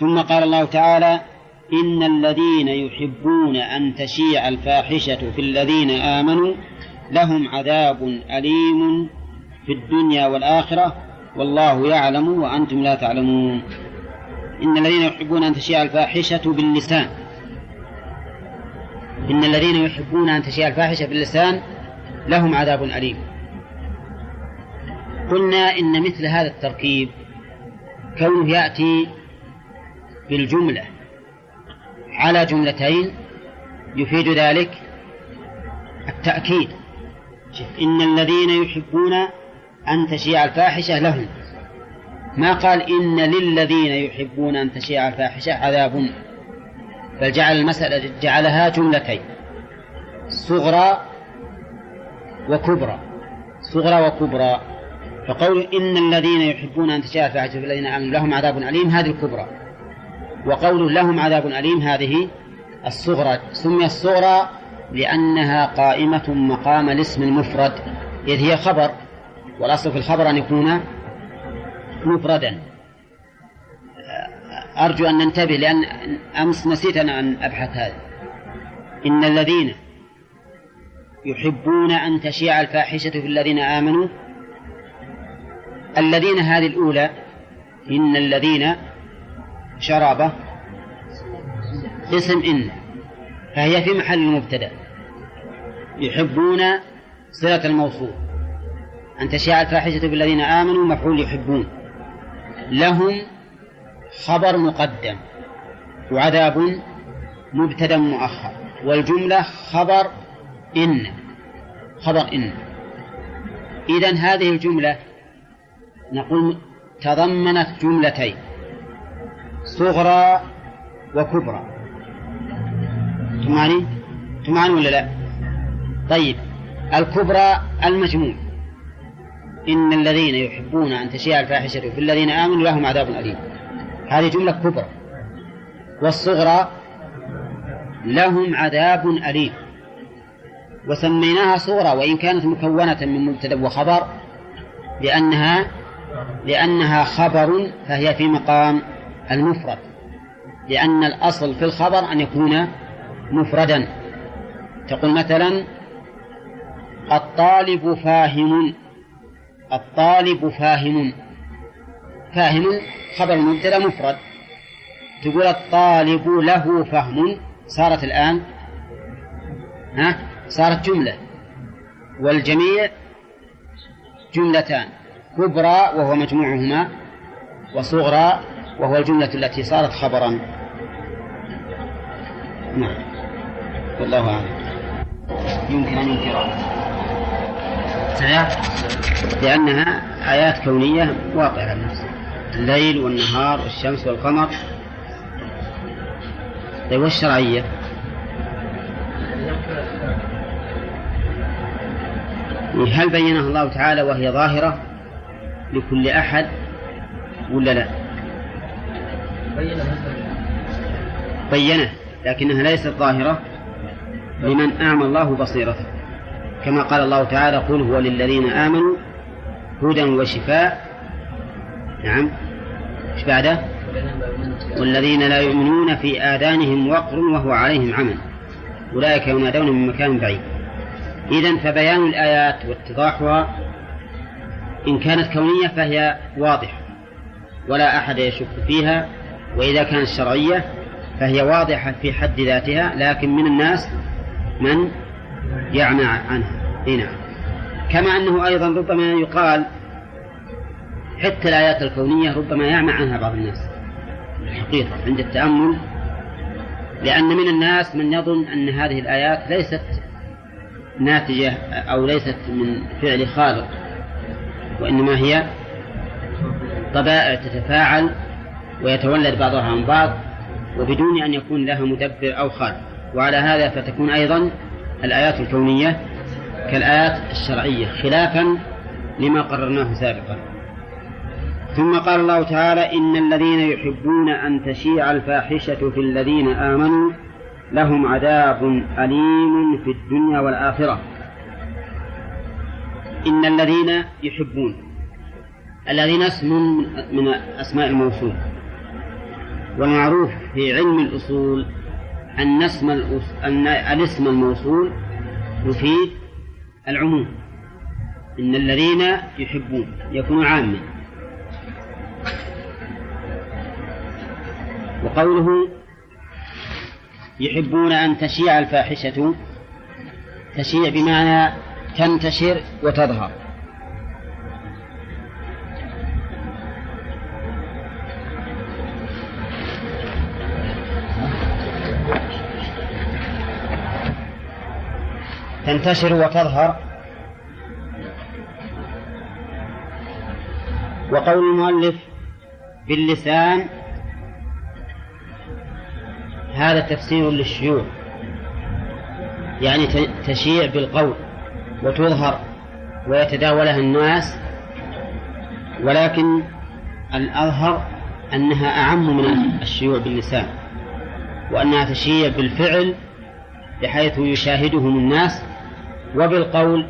ثم قال الله تعالى: إن الذين يحبون أن تشيع الفاحشة في الذين آمنوا لهم عذاب أليم في الدنيا والآخرة والله يعلم وأنتم لا تعلمون. إن الذين يحبون أن تشيع الفاحشة باللسان، إن الذين يحبون أن تشيع الفاحشة باللسان لهم عذاب أليم. قلنا إن مثل هذا التركيب كونه يأتي بالجملة على جملتين يفيد ذلك التأكيد. إن الذين يحبون أن تشيع الفاحشة لهم، ما قال إن للذين يحبون أن تشيع الفاحشة عذاب، بل جعل المسألة جعلها جملتين صغرى وكبرى، صغرى وكبرى. فقول إن الذين يحبون أن تشيع الفاحشة في الذين آمنوا لهم عذاب أليم هذه الكبرى، وقول لهم عذاب أليم هذه الصغرى. سمي الصغرى لأنها قائمة مقام الاسم المفرد، إذ هي خبر، والأصل في الخبر أن يكون مفردا. أرجو أن ننتبه لأن أمس نسيت أن أبحث هذا. إن الذين يحبون أن تشيع الفاحشة في الذين آمنوا، الذين هذه الأولى إن الذين شرابة اسم إن، فهي في محل المبتدأ. يحبون صلة الموصول، أن تشيع الفاحشة في الذين آمنوا مفعول يحبون، لهم خبر مقدم وعذاب مبتدأ مؤخر، والجملة خبر إن، خبر إن. إذن هذه الجملة نقول تضمنت جملتين صغرى وكبرى. تمعني ولا لا؟ طيب، الكبرى المجموع إن الذين يحبون أن تشيع الفاحشة في الذين آمنوا لهم عذاب أليم، هذه جملة كبرى. والصغرى لهم عذاب أليم، وسميناها صغرى وإن كانت مكونة من مبتدأ وخبر لأنها خبر، فهي في مقام المفرد، لأن الأصل في الخبر أن يكون مفردا. تقول مثلا الطالب فاهم، الطالب فاهم، فاهم خبر مبتدأ مفرد. تقول الطالب له فهم، صارت الآن صارت جملة، والجميع جملتان، كبرى وهو مجموعهما، وصغرى وهو الجملة التي صارت خبرا. نعم، والله أعلم. يمكن أن ينكرها لأنها آيات كونية واقعة على النفس، الليل والنهار والشمس والقمر. طيب، والشرعية هل بينها الله تعالى وهي ظاهرة لكل أحد ولا لا؟ بينه، لكنها ليست ظاهرة لمن أعمى الله بصيرته، كما قال الله تعالى: قل هو للذين آمنوا هدى وشفاء. نعم، ايش بعده؟ والذين لا يؤمنون في آذانهم وقر وهو عليهم عمى أولئك ينادون من مكان بعيد. إذن فبيان الآيات واتضاحها إن كانت كونية فهي واضحة ولا أحد يشك فيها، وإذا كانت شرعية فهي واضحة في حد ذاتها، لكن من الناس من يعمى عنها. هنا كما أنه أيضا ربما يقال حتى الآيات الكونية ربما يعمى عنها بعض الناس الحقيقة عند التأمل، لأن من الناس من يظن أن هذه الآيات ليست ناتجة أو ليست من فعل خالق، وإنما هي طبائع تتفاعل ويتولد بعضها عن بعض وبدون أن يكون لها مدبر أو خالق. وعلى هذا فتكون أيضا الآيات الكونية كالآيات الشرعية، خلافا لما قررناه سابقا. ثم قال الله تعالى: إن الذين يحبون أن تشيع الفاحشة في الذين آمنوا لهم عذاب أليم في الدنيا والآخرة. إن الذين يحبون، الذين اسم من أسماء الموصول، والمعروف في علم الأصول أن الاسم الموصول يفيد العموم. إن الذين يحبون يكون عاما. وقوله يحبون أن تشيع الفاحشة، تشيع بمعنى تنتشر وتظهر. تنتشر وتظهر. وقول المؤلف باللسان هذا تفسير للشيوع، يعني تشيع بالقول وتظهر ويتداولها الناس، ولكن الأظهر أنها أعم من الشيوع باللسان، وأنها تشيع بالفعل بحيث يشاهدهم الناس، وبالقول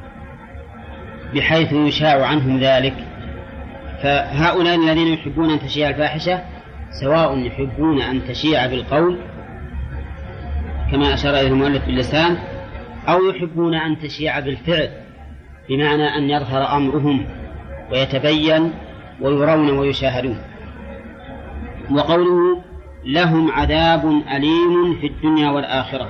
بحيث يشاع عنهم ذلك. فهؤلاء الذين يحبون أن تشيع الفاحشة سواء يحبون أن تشيع بالقول كما أشار إليه المؤلف باللسان، أو يحبون أن تشيع بالفعل بمعنى أن يظهر أمرهم ويتبين ويرون ويشاهدون. وقوله لهم عذاب أليم في الدنيا والآخرة،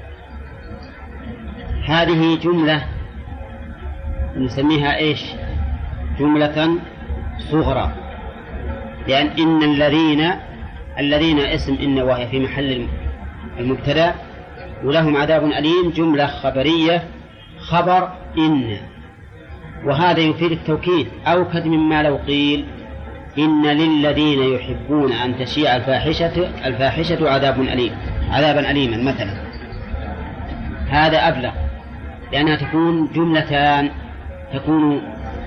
هذه جملة نسميها إيش؟ جملة صغرى، لأن إن الذين اسم إن وهي في محل المبتدأ، ولهم عذاب أليم جملة خبرية خبر إن، وهذا يفيد التوكيد أوكد مما لو قيل إن للذين يحبون أن تشيع الفاحشة عذابا أليما مثلا. هذا أبلغ، لأنها تكون جملتان، تكون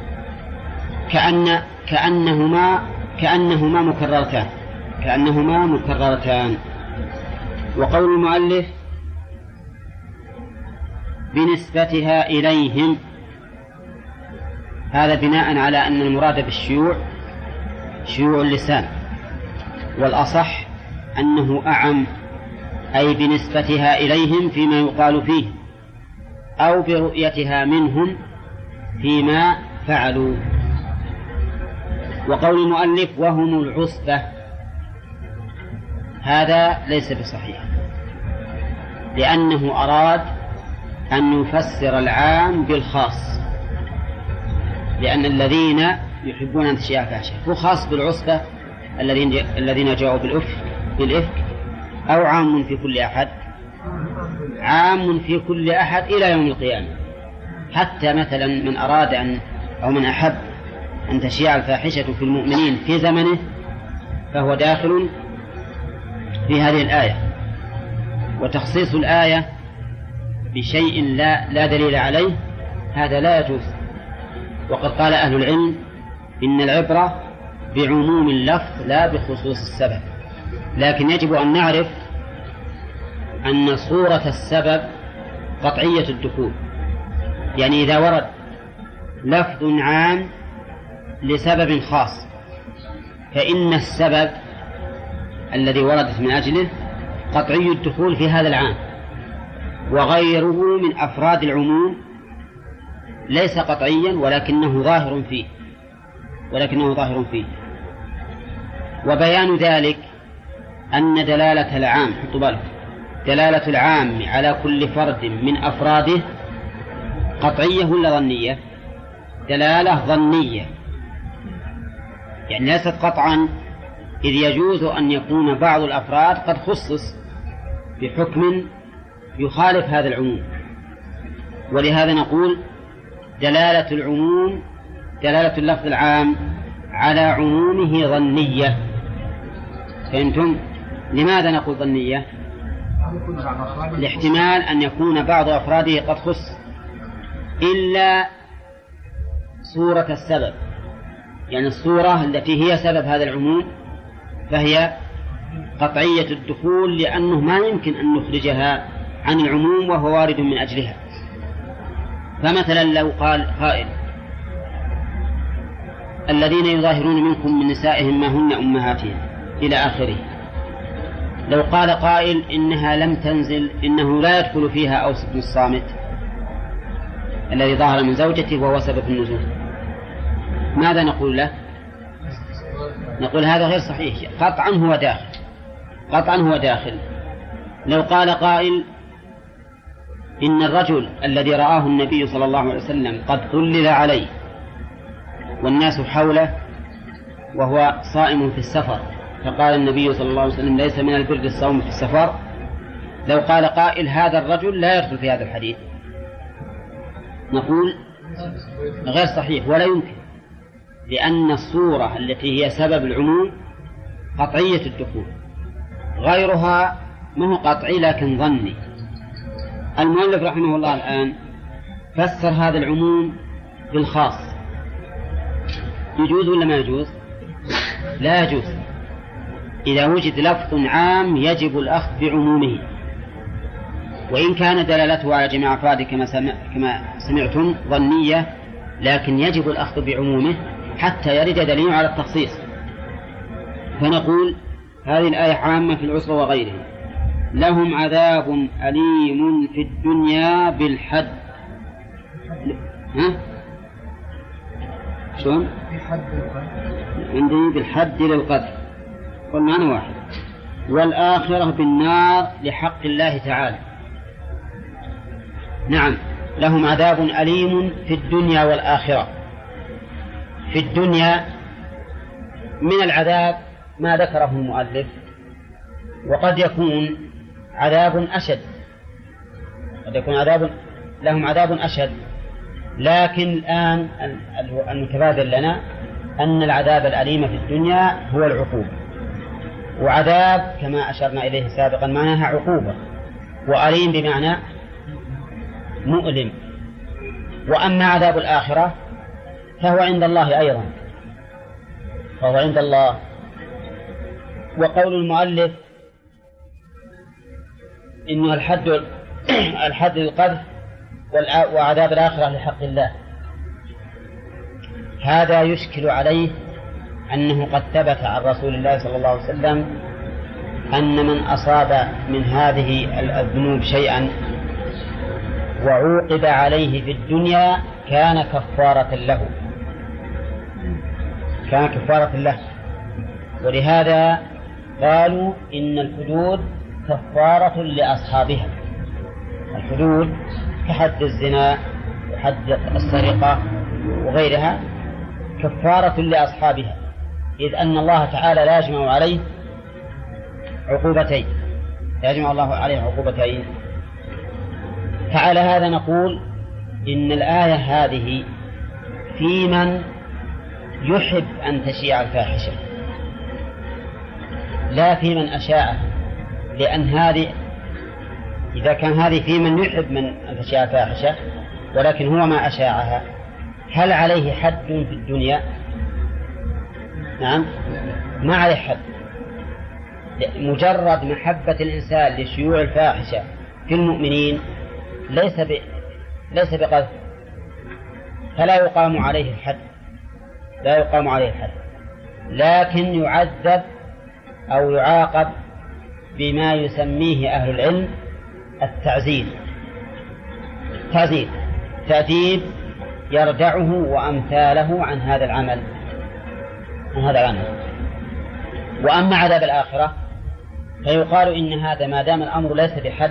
كأنهما مكررتان. وقول المؤلف بنسبتها إليهم، هذا بناء على أن المراد بالشيوع شيوع اللسان، والأصح أنه أعم، أي بنسبتها إليهم فيما يقال فيه، أو برؤيتها منهم فيما فعلوا. وقول المؤلف وهم العصبة، هذا ليس بصحيح، لأنه أراد أن يفسر العام بالخاص، لأن الذين يحبون أن تشيع الفاحشة هو خاص بالعصبة الذين جاءوا بالإفك، أو عام في كل أحد؟ عام في كل أحد إلى يوم القيامة. حتى مثلا من أراد أو من أحب أن تشيع الفاحشة في المؤمنين في زمنه فهو داخل في هذه الآية. وتخصيص الآية بشيء لا دليل عليه هذا لا يجوز. وقد قال أهل العلم إن العبرة بعموم اللفظ لا بخصوص السبب، لكن يجب أن نعرف أن صورة السبب قطعية الدخول. يعني إذا ورد لفظ عام لسبب خاص فإن السبب الذي وردت من أجله قطعي الدخول في هذا العام، وغيره من أفراد العموم ليس قطعيا ولكنه ظاهر فيه. وبيان ذلك أن دلالة العام، حطوا بالك، دلالة العام على كل فرد من أفراده قطعية ولا ظنية؟ دلالة ظنية، يعني ليست قطعا، إذ يجوز أن يكون بعض الأفراد قد خصص بحكم يخالف هذا العموم. ولهذا نقول دلالة العموم، دلالة اللفظ العام على عمومه ظنية. فهمتم؟ لماذا نقول ظنية؟ لاحتمال أن يكون بعض أفراده قد خص، إلا صورة السبب، يعني الصورة التي هي سبب هذا العموم فهي قطعية الدخول، لأنه ما يمكن أن نخرجها عن العموم وهو وارد من أجلها. فمثلا لو قال قائل الذين يظاهرون منكم من نسائهم ما هن أمهاتهم، إلى آخره. لو قال قائل إنها لم تنزل، إنه لا يدخل فيها أوس بن الصامت الذي ظهر من زوجته وهو سبب النزول، ماذا نقول له؟ نقول هذا غير صحيح، قطعا هو داخل، قطعا هو داخل. لو قال قائل إن الرجل الذي رآه النبي صلى الله عليه وسلم قد ظلل عليه والناس حوله وهو صائم في السفر، فقال النبي صلى الله عليه وسلم ليس من البر الصوم في السفر، لو قال قائل هذا الرجل لا يدخل في هذا الحديث، نقول غير صحيح ولا يمكن، لأن الصورة التي هي سبب العموم قطعية الدخول، غيرها ما هو قطعي لكن ظني. المؤلف رحمه الله الآن فسر هذا العموم بالخاص، يجوز ولا ما يجوز؟ لا يجوز. إذا وجد لفظ عام يجب الأخذ بعمومه، وإن كان دلالته على جميع أفراده كما سمعتم ظنية، لكن يجب الأخذ بعمومه حتى يرد دليل على التخصيص. فنقول هذه الآية عامة في العسرة وغيره. لهم عذاب أليم في الدنيا بالحد. ها؟ شلون؟ عندي بالحد للقدر، قلنا أنا واحد. والآخرة بالنار لحق الله تعالى. نعم، لهم عذاب أليم في الدنيا والآخرة. في الدنيا من العذاب ما ذكره المؤلف، وقد يكون عذاب أشد، قد يكون لهم عذاب أشد، لكن الآن المتبادر لنا أن العذاب الأليم في الدنيا هو العقوبة، وعذاب كما أشرنا إليه سابقا معناها عقوبة، وأليم بمعنى مؤلم. وأما عذاب الآخرة فهو عند الله أيضا، فهو عند الله. وقول المؤلف إنه الحد للقذف وعذاب الآخرة لحق الله، هذا يشكل عليه أنه قد ثبت عن رسول الله صلى الله عليه وسلم أن من أصاب من هذه الذنوب شيئا وعوقب عليه في الدنيا كان كفارة له، كان كفارة له. ولهذا قالوا إن الحدود كفارة لأصحابها. الحدود كحد الزنا وحد السرقة وغيرها كفارة لأصحابها، إذ أن الله تعالى لا يجمع عليه عقوبتين، لا يجمع الله عليه عقوبتين. فعلى هذا نقول إن الآية هذه في من يحب أن تشيع الفاحشة، لا في من أشاعها، لأن هذه إذا كان هذه في من يحب من أن تشيع الفاحشة ولكن هو ما أشاعها، هل عليه حد في الدنيا؟ نعم، ما عليه حد. مجرد محبة الإنسان لشيوع الفاحشة في المؤمنين ليس بقذف، فلا يقام عليه الحد، لا يقام عليه الحد، لكن يعذب أو يعاقب بما يسميه أهل العلم التعزير. تأديب يردعه وأمثاله عن هذا العمل، وأما عذاب الآخرة فيقال إن هذا ما دام الأمر ليس بحد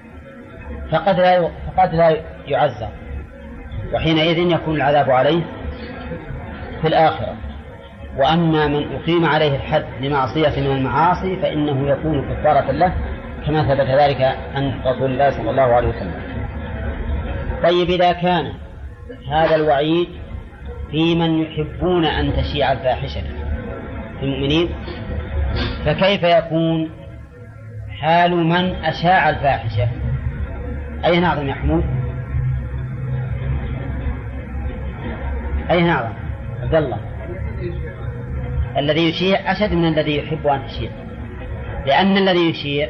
فقد لا يعزر، وحينئذ يكون العذاب عليه في الآخرة. وأما من أقيم عليه الحد لمعصية من المعاصي فإنه يكون كفارة له، كما ثبت ذلك عن رسول الله صلى الله عليه وسلم. طيب، إذا كان هذا الوعيد في من يحبون أن تشيع الفاحشة في المؤمنين، فكيف يكون حال من أشاع الفاحشة؟ أي نعظم يا حمود؟ أي نعظم عبد الله؟ الذي يشيع أشد من الذي يحب أن تشيع، لأن الذي يشيع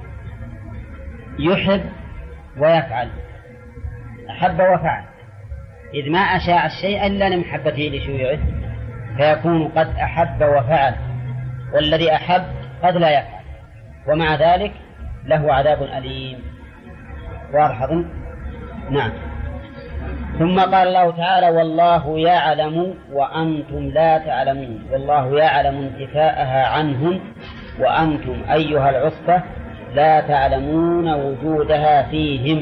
يحب ويفعل، أحب وفعل، إذ ما أشاع الشيء إلا لمحبته لشيوعه، فيكون قد أحب وفعل والذي أحب قد لا يفعل، ومع ذلك له عذاب أليم. واضح أظن؟ نعم. ثم قال الله تعالى: والله يعلم وأنتم لا تعلمون. والله يعلم انتفاءها عنهم وأنتم أيها العصبة لا تعلمون وجودها فيهم.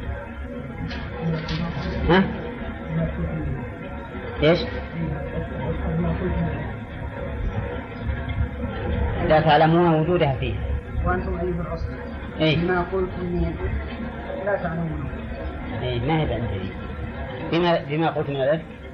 ها؟ إيش؟ لا تعلمون وجودها فيهم وأنتم أيها العصبة. إيه؟ بما قلتم لا تعلمون. إيه ما هي بأنت بما قلت من ذلك